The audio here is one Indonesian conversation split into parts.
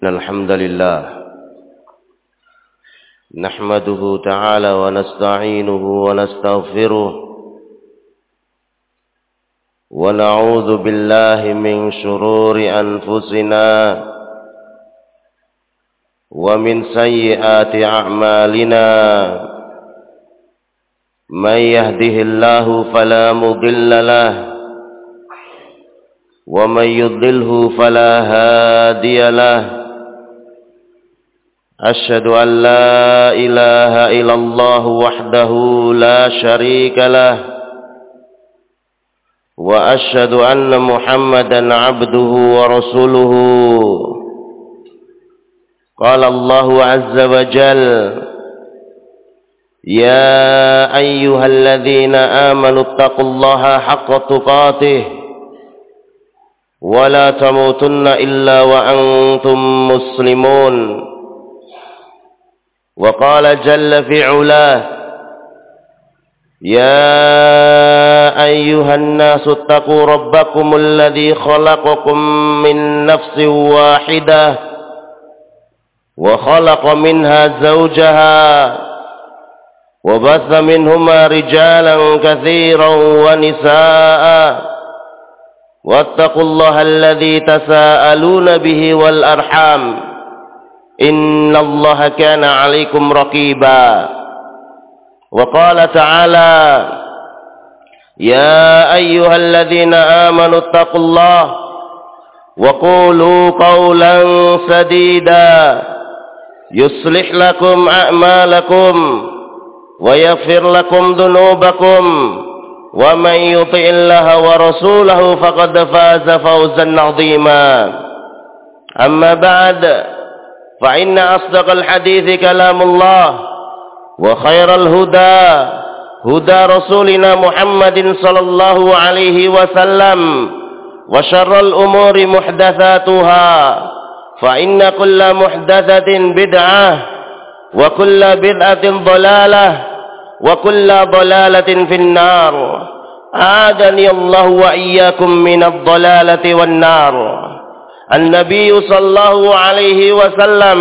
الحمد لله نحمده تعالى ونستعينه ونستغفره ونعوذ بالله من شرور أنفسنا ومن سيئات أعمالنا من يهده الله فلا مضل له ومن يضلله فلا هادي له أشهد أن لا إله إلا الله وحده لا شريك له وأشهد أن محمدا عبده ورسوله قال الله عز وجل يا أيها الذين آمنوا اتقوا الله حق تقاته ولا تموتن إلا وأنتم مسلمون وقال جل في علاه يا أيها الناس اتقوا ربكم الذي خلقكم من نفس واحدة وخلق منها زوجها وبث منهما رجالا كثيرا ونساء واتقوا الله الذي تساءلون به والأرحام إن الله كان عليكم رقيبا وقال تعالى يا أيها الذين آمنوا اتقوا الله وقولوا قولا سديدا يصلح لكم أعمالكم ويغفر لكم ذنوبكم ومن يطع الله ورسوله فقد فاز فوزا عظيما أما بعد فإن أصدق الحديث كلام الله وخير الهدى هدى رسولنا محمد صلى الله عليه وسلم وشر الأمور محدثاتها فإن كل محدثة بدعة وكل بدعة ضلالة وكل ضلالة في النار أعاذني الله وإياكم من الضلالة والنار. An-Nabi sallallahu alaihi wasallam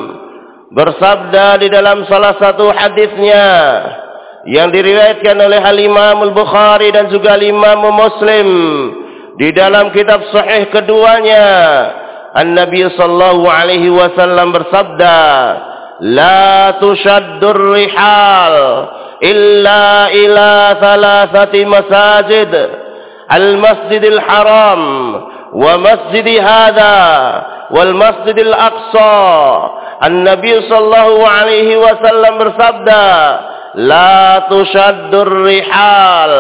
bersabda di dalam salah satu hadisnya yang diriwayatkan oleh Al-Imam Al-Bukhari dan juga Al-Imam Muslim di dalam kitab sahih keduanya. An-Nabi sallallahu alaihi wasallam bersabda, "La tushaddur rihal illa ila thalathati masajid, al-Masjidil Haram wa masjidi hadha wal masjidil aqsa." An-Nabi sallallahu alaihi wasallam bersabda, la tushaddur rihal,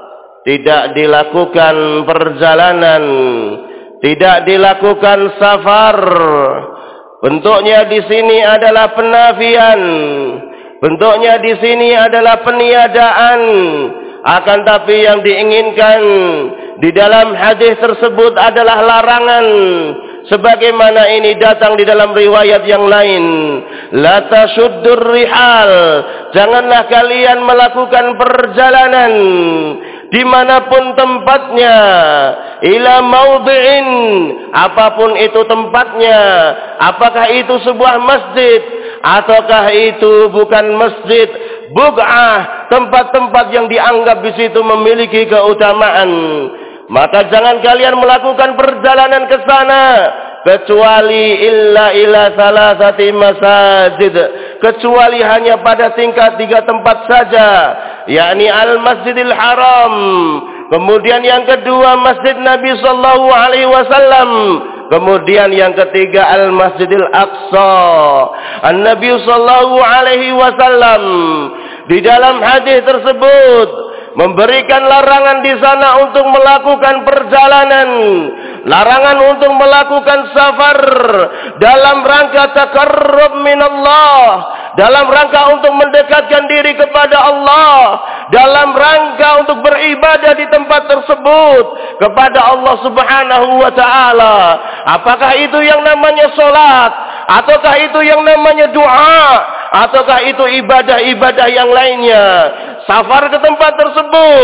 tidak dilakukan perjalanan, tidak dilakukan safar. Bentuknya di sini adalah penafian, bentuknya di sini adalah peniadaan. Akan tapi yang diinginkan di dalam hadis tersebut adalah larangan, sebagaimana ini datang di dalam riwayat yang lain. La tashuddur rihal, janganlah kalian melakukan perjalanan dimanapun tempatnya, ila maudhi'in, apapun itu tempatnya, apakah itu sebuah masjid ataukah itu bukan masjid, bug'ah, tempat-tempat yang dianggap di situ memiliki keutamaan, maka jangan kalian melakukan perjalanan ke sana kecuali illa ila salasati masajid, kecuali hanya pada tingkat 3 tempat saja, yakni Al-Masjidil Haram, kemudian yang kedua Masjid Nabi sallallahu alaihi wasallam, kemudian yang ketiga Al-Masjidil Aqsa. An-Nabi sallallahu alaihi wasallam di dalam hadis tersebut memberikan larangan di sana untuk melakukan perjalanan, larangan untuk melakukan safar dalam rangka taqarrub minallah, dalam rangka untuk mendekatkan diri kepada Allah, dalam rangka untuk beribadah di tempat tersebut kepada Allah Subhanahu wa taala. Apakah itu yang namanya salat, ataukah itu yang namanya doa, ataukah itu ibadah-ibadah yang lainnya? Safar ke tempat tersebut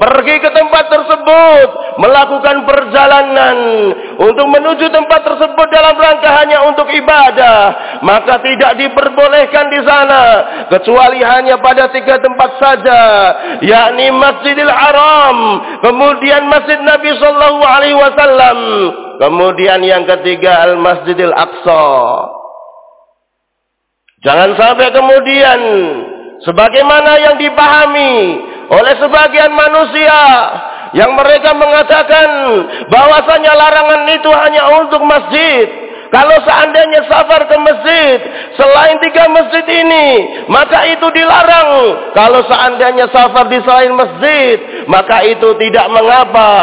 pergi ke tempat tersebut, melakukan perjalanan untuk menuju tempat tersebut dalam rangka hanya untuk ibadah, maka tidak diperbolehkan di sana kecuali hanya pada 3 tempat saja, yakni Masjidil Haram, kemudian Masjid Nabi sallallahu alaihi wasallam, kemudian yang ketiga Al-Masjidil Aqsa. Jangan sampai kemudian sebagaimana yang dipahami oleh sebagian manusia yang mereka mengatakan bahwasanya larangan itu hanya untuk masjid. Kalau seandainya safar ke masjid selain 3 masjid ini, maka itu dilarang. Kalau seandainya safar di selain masjid, maka itu tidak mengapa.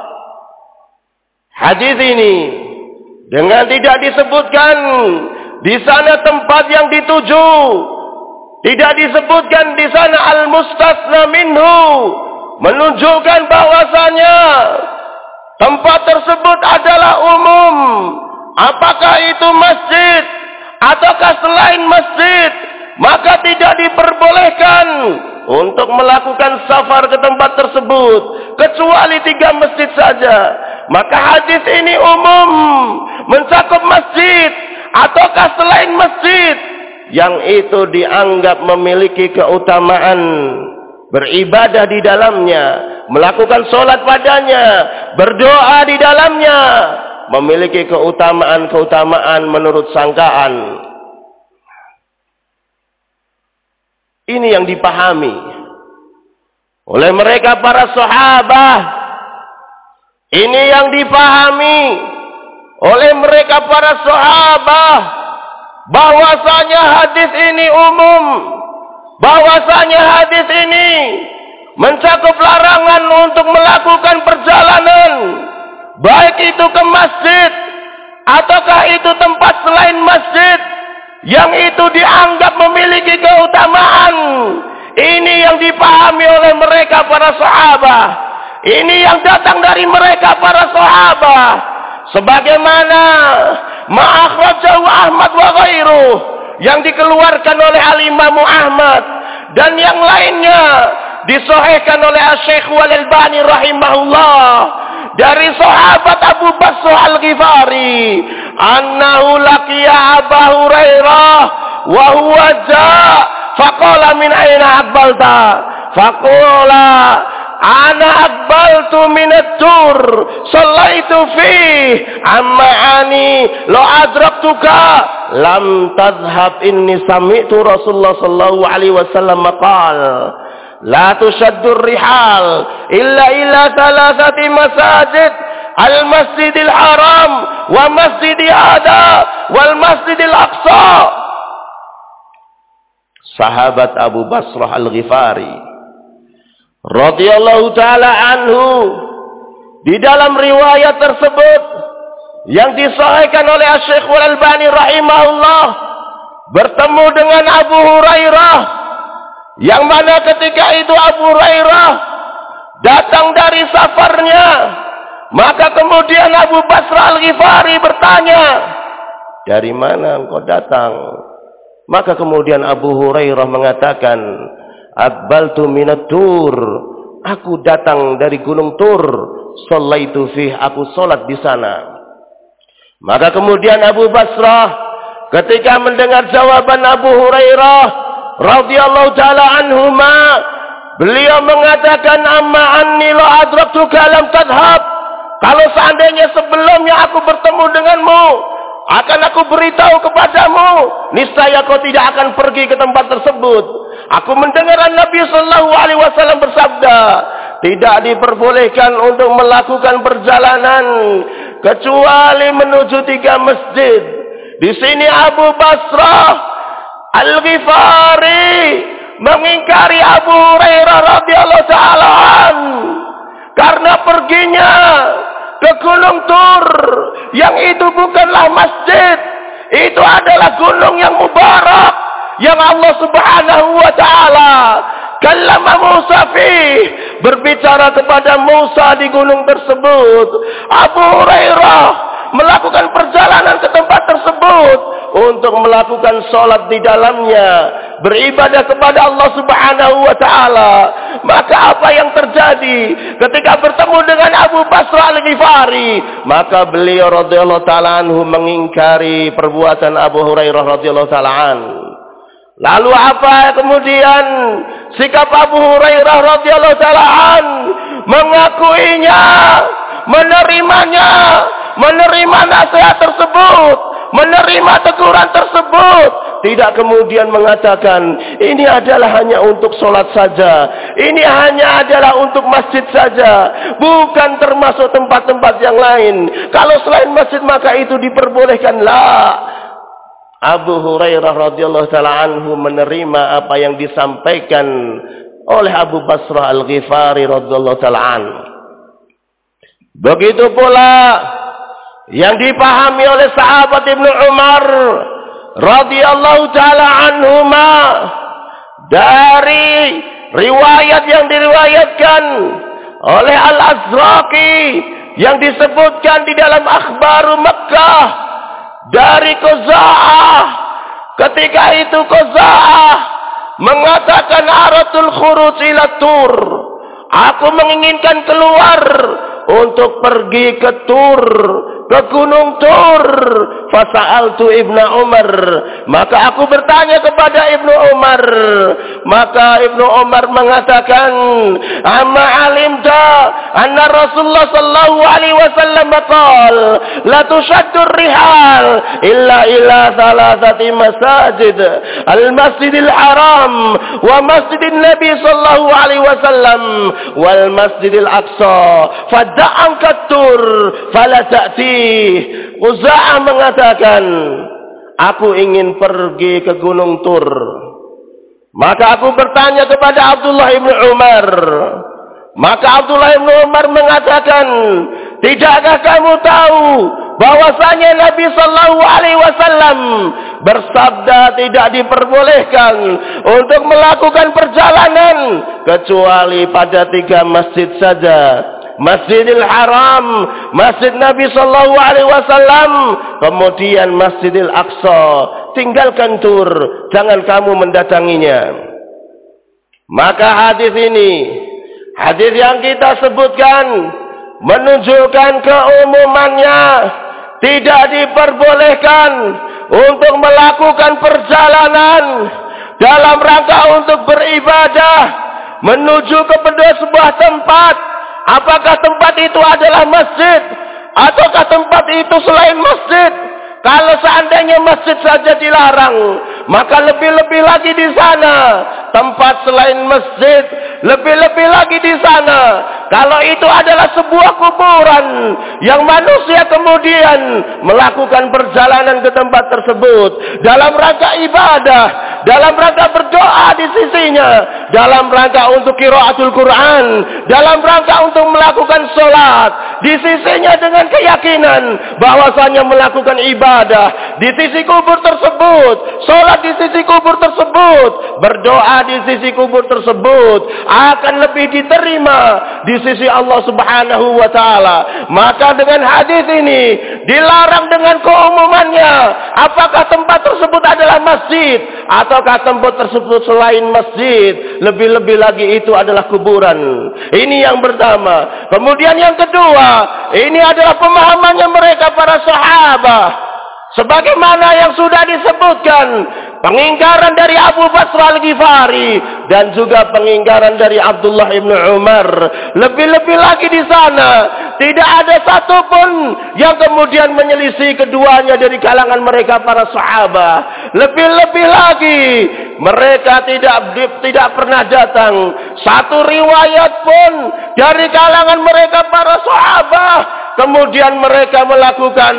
Hadis ini dengan tidak disebutkan di sana tempat yang dituju, tidak disebutkan di sana al-mustasna minhu, menunjukkan bahwasanya tempat tersebut adalah umum. Apakah itu masjid ataukah selain masjid, maka tidak diperbolehkan untuk melakukan safar ke tempat tersebut kecuali 3 masjid saja. Maka hadis ini umum, mencakup masjid ataukah selain masjid yang itu dianggap memiliki keutamaan beribadah di dalamnya, melakukan sholat padanya, berdoa di dalamnya, memiliki keutamaan-keutamaan menurut sangkaan. Ini yang dipahami oleh mereka para sahabat. Ini yang dipahami oleh mereka para sahabat, bahwasanya hadis ini umum, bahwasanya hadis ini mencakup larangan untuk melakukan perjalanan, baik itu ke masjid ataukah itu tempat selain masjid yang itu dianggap memiliki keutamaan. Ini yang dipahami oleh mereka para sahabat. Ini yang datang dari mereka para sahabat, sebagaimana ma'akhrajahu Ahmad wa ghairuh, yang dikeluarkan oleh Al-Imam Ahmad dan yang lainnya, disahihkan oleh Syekh Al-Albani rahimahullah dari sahabat Abu Basrah Al-Ghifari, annahu laqiya Abu Hurairah wa huwa ja' faqala min aina aqbalta, faqala ana aqbaltu min at-tur sallaitu fih amma ani lo adraktuka lam tadhhab inni sami'tu Rasulullah sallallahu alaihi wasallam maqal la tushaddu rihal illa thalathati masajid al-masjidil haram wa masjidi hada wal masjidil aqsa. Sahabat Abu Basrah Al-Ghifari radhiyallahu ta'ala anhu, di dalam riwayat tersebut yang disahihkan oleh Syekh Al-Albani rahimahullah, bertemu dengan Abu Hurairah, yang mana ketika itu Abu Hurairah datang dari safarnya, maka kemudian Abu Basrah Al-Ghifari bertanya, dari mana engkau datang? Maka kemudian Abu Hurairah mengatakan, Aqbaltu minat Tur, aku datang dari Gunung Tur, shallaitu fih, aku salat di sana. Maka kemudian Abu Basrah ketika mendengar jawaban Abu Hurairah radhiyallahu taala anhuma, beliau mengatakan, amma anni la adraktuka lam tadhhab, kalau seandainya sebelumnya aku bertemu denganmu, akan aku beritahu kepadamu, niscaya kau tidak akan pergi ke tempat tersebut. Aku mendengar Nabi sallallahu alaihi wasallam bersabda, tidak diperbolehkan untuk melakukan perjalanan kecuali menuju 3 masjid. Di sini Abu Basrah Al-Ghifari mengingkari Abu Hurairah radhiyallahu ta'ala karena perginya ke Gunung Tur, yang itu bukanlah masjid, itu adalah gunung yang mubarak, yang Allah subhanahu wa ta'ala kallama Musa fih, berbicara kepada Musa di gunung tersebut. Abu Hurairah melakukan perjalanan ke tempat tersebut untuk melakukan sholat di dalamnya, beribadah kepada Allah Subhanahu wa taala. Maka apa yang terjadi ketika bertemu dengan Abu Basrah Al-Ghifari? Maka beliau radhiyallahu taala anhu mengingkari perbuatan Abu Hurairah radhiyallahu taala anhu. Lalu apa kemudian sikap Abu Hurairah radhiyallahu taala anhu? Mengakuinya, menerimanya, menerima nasihat tersebut, menerima teguran tersebut, tidak kemudian mengatakan ini adalah hanya untuk sholat saja, ini hanya adalah untuk masjid saja, bukan termasuk tempat-tempat yang lain. Kalau selain masjid maka itu diperbolehkanlah. Abu Hurairah radhiyallahu taala anhu menerima apa yang disampaikan oleh Abu Basrah Al-Ghifari radhiyallahu taala anhu. Begitu pula yang dipahami oleh sahabat Ibnu Umar radhiyallahu taala anhuma dari riwayat yang diriwayatkan oleh Al-Azraqi yang disebutkan di dalam Akhbaru Makkah dari Quza'ah. Ketika itu Quza'ah mengatakan aratul khuruj ila Tur, aku menginginkan keluar untuk pergi ke Tur, ke Gunung Tur. Fasa'altu Ibnu Umar, maka aku bertanya kepada Ibnu Umar. Maka Ibnu Umar mengatakan, amma alimta anna Rasulullah sallallahu alaihi wasallam qaal la tushaddu rihal illa ila thalathati masajid, al-Masjidil Haram wa Masjidin Nabi sallallahu alaihi wasallam wal Masjidil Aqsa fad'an katur fala ta'ti. Quza'ah mengatakan, aku ingin pergi ke Gunung Tur. Maka aku bertanya kepada Abdullah ibn Umar. Maka Abdullah ibn Umar mengatakan, tidakkah kamu tahu bahwasanya Nabi sallallahu alaihi wasallam bersabda tidak diperbolehkan untuk melakukan perjalanan kecuali pada 3 masjid saja. Masjidil Haram, Masjid Nabi sallallahu alaihi wasallam, kemudian Masjidil Aqsa. Tinggalkan Tur, jangan kamu mendatanginya. Maka hadis ini, hadis yang kita sebutkan menunjukkan keumumannya, tidak diperbolehkan untuk melakukan perjalanan dalam rangka untuk beribadah menuju kepada sebuah tempat. Apakah tempat itu adalah masjid ataukah tempat itu selain masjid? Kalau seandainya masjid saja dilarang, maka lebih-lebih lagi di sana tempat selain masjid, lebih-lebih lagi di sana kalau itu adalah sebuah kuburan yang manusia kemudian melakukan perjalanan ke tempat tersebut dalam rangka ibadah, dalam rangka berdoa di sisinya, dalam rangka untuk qiraatul Quran, dalam rangka untuk melakukan sholat di sisinya dengan keyakinan bahwasanya melakukan ibadah di sisi kubur tersebut, sholat di sisi kubur tersebut, berdoa di sisi kubur tersebut akan lebih diterima di sisi Allah Subhanahu wa taala. Maka dengan hadis ini dilarang dengan keumumannya, apakah tempat tersebut adalah masjid ataukah tempat tersebut selain masjid, lebih-lebih lagi itu adalah kuburan. Ini yang pertama. Kemudian yang kedua, ini adalah pemahamannya mereka para sahabat. Sebagaimana yang sudah disebutkan, pengingkaran dari Abu Basrah Al-Ghifari dan juga pengingkaran dari Abdullah ibn Umar. Lebih-lebih lagi di sana tidak ada satupun yang kemudian menyelisih keduanya dari kalangan mereka para sahabat. Lebih-lebih lagi mereka tidak pernah datang satu riwayat pun dari kalangan mereka para sahabat kemudian mereka melakukan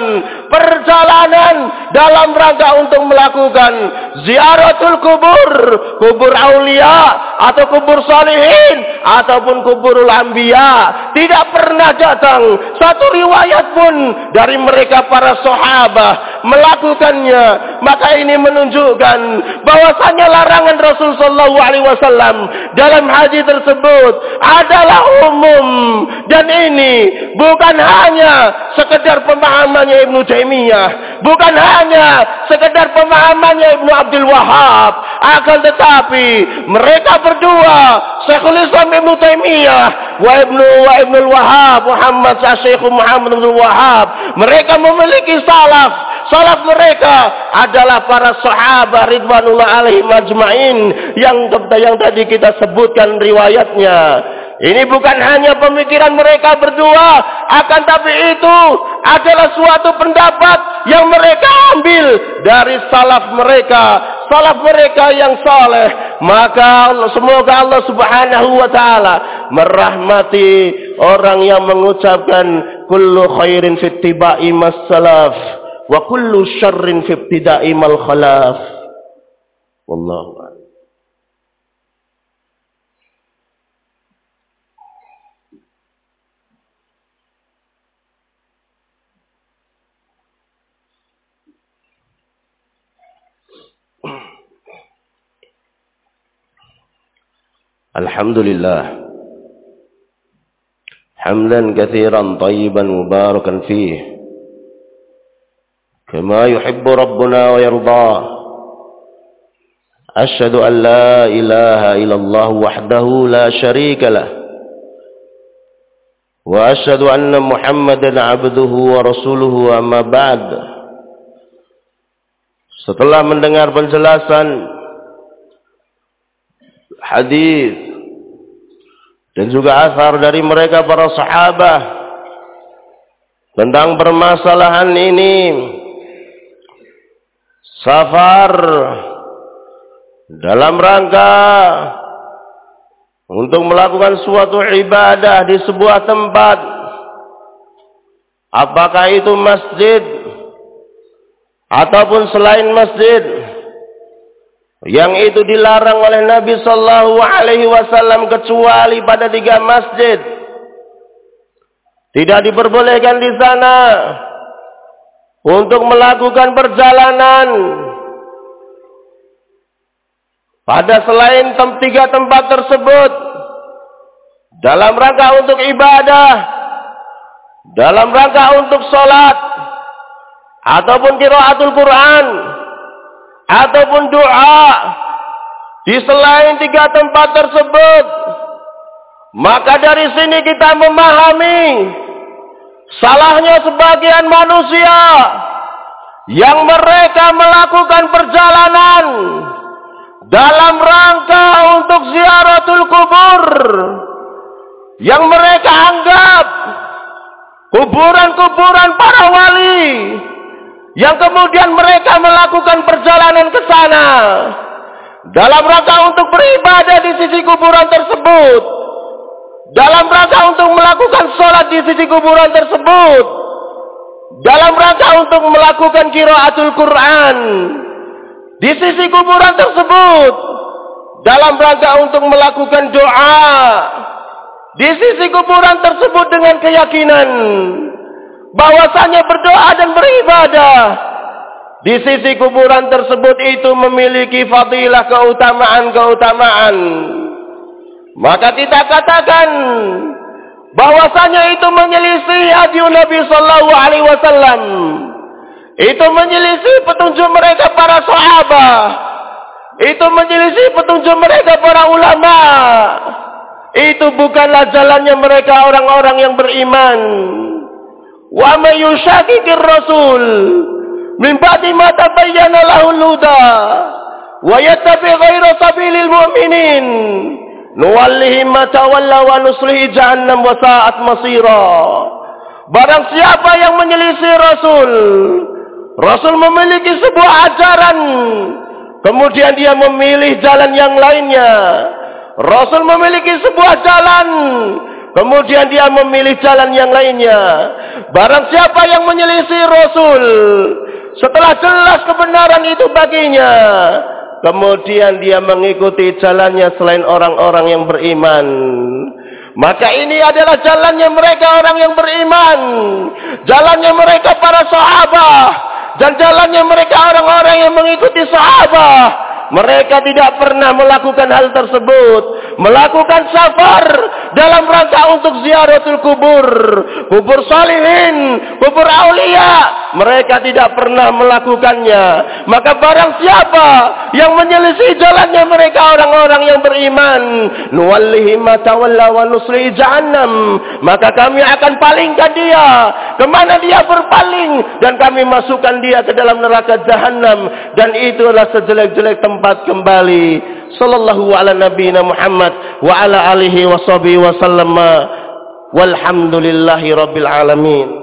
perjalanan dalam rangka untuk melakukan ziaratul kubur, kubur aulia atau kubur salihin ataupun kuburul anbiya. Tidak pernah datang satu riwayat pun dari mereka para sahabat melakukannya. Maka ini menunjukkan bahwasanya larangan Rasul sallallahu alaihi wasallam dalam haji tersebut adalah umum, dan ini bukan hanya sekedar pemahamannya Ibnu Taimiyah, bukan hanya sekedar pemahamannya Ibnu Abdul Wahhab, akan tetapi mereka berdua, Syekhul Islam Ibnu Taimiyah wa Ibnu Wahhab Syekh Muhammad Abdul Wahhab, mereka memiliki salaf mereka adalah para sahabat ridwanullah alaihim ajmain yang tadi kita sebutkan riwayatnya. Ini bukan hanya pemikiran mereka berdua, akan tapi itu adalah suatu pendapat yang mereka ambil dari salaf mereka yang saleh. Maka semoga Allah Subhanahu wa taala merahmati orang yang mengucapkan kullu khairin fi ittiba'i mas salaf wa kullu syarrin fi ibtida'i mal khalaf. Wallahu a'lam. Alhamdulillah hamdan katsiran tayyiban mubarakan fihi kama yuhibbu rabbuna wa yarda. Asyhadu an la ilaha illallah wahdahu la syarika lah wa asyhadu anna Muhammadan abduhu wa rasuluhu, amma ba'd. Setelah mendengar penjelasan hadis dan juga asar dari mereka para sahabat tentang permasalahan ini, safar dalam rangka untuk melakukan suatu ibadah di sebuah tempat, apakah itu masjid ataupun selain masjid, yang itu dilarang oleh Nabi sallallahu alaihi wasallam kecuali pada 3 masjid. Tidak diperbolehkan di sana untuk melakukan perjalanan pada selain 3 tempat tersebut dalam rangka untuk ibadah, dalam rangka untuk sholat ataupun qiraatul Quran ataupun doa di selain 3 tempat tersebut. Maka dari sini kita memahami salahnya sebagian manusia yang mereka melakukan perjalanan dalam rangka untuk ziaratul kubur, yang mereka anggap kuburan-kuburan para wali, yang kemudian mereka melakukan perjalanan ke sana dalam rangka untuk beribadah di sisi kuburan tersebut, dalam rangka untuk melakukan sholat di sisi kuburan tersebut, dalam rangka untuk melakukan qiraatul Quran di sisi kuburan tersebut, dalam rangka untuk melakukan doa di sisi kuburan tersebut dengan keyakinan bahwasanya berdoa dan beribadah di sisi kuburan tersebut itu memiliki fadilah, keutamaan. Maka kita katakan bahwasanya itu menyelisih hadis Nabi sallallahu alaihi wasallam, itu menyelisih petunjuk mereka para sahabat, itu menyelisih petunjuk mereka para ulama. Itu bukanlah jalannya mereka orang-orang yang beriman. Wa may yushaqiqir rasul min ba'di ma tabayyana lahul huda wa yattabi' ghayra sabilil mu'minin nuwallihi ma tawalla wa nuslihi jahannam wa sa'at masira. Barang siapa yang menyelisih Rasul memiliki sebuah ajaran, kemudian dia memilih jalan yang lainnya. Rasul memiliki sebuah jalan, kemudian dia memilih jalan yang lainnya. Barang siapa yang menyelisih Rasul setelah jelas kebenaran itu baginya, kemudian dia mengikuti jalannya selain orang-orang yang beriman, maka ini adalah jalannya mereka orang yang beriman, jalannya mereka para sahabat, dan jalannya mereka orang-orang yang mengikuti sahabat. Mereka tidak pernah melakukan hal tersebut. Melakukan safar dalam rangka untuk ziaratul kubur. Kubur salihin, kubur aulia. Mereka tidak pernah melakukannya. Maka barang siapa yang menyelisih jalannya mereka orang-orang yang beriman, nuwallihi ma tawalla wa nuslihi jahannam. Maka kami akan palingkan dia kemana dia berpaling, dan kami masukkan dia ke dalam neraka jahannam. Dan itulah sejelek-jelek tempat kembali. Sallallahu ala nabiyina Muhammad wa ala alihi wa sahbihi wa sallama. Walhamdulillahi rabbil alamin.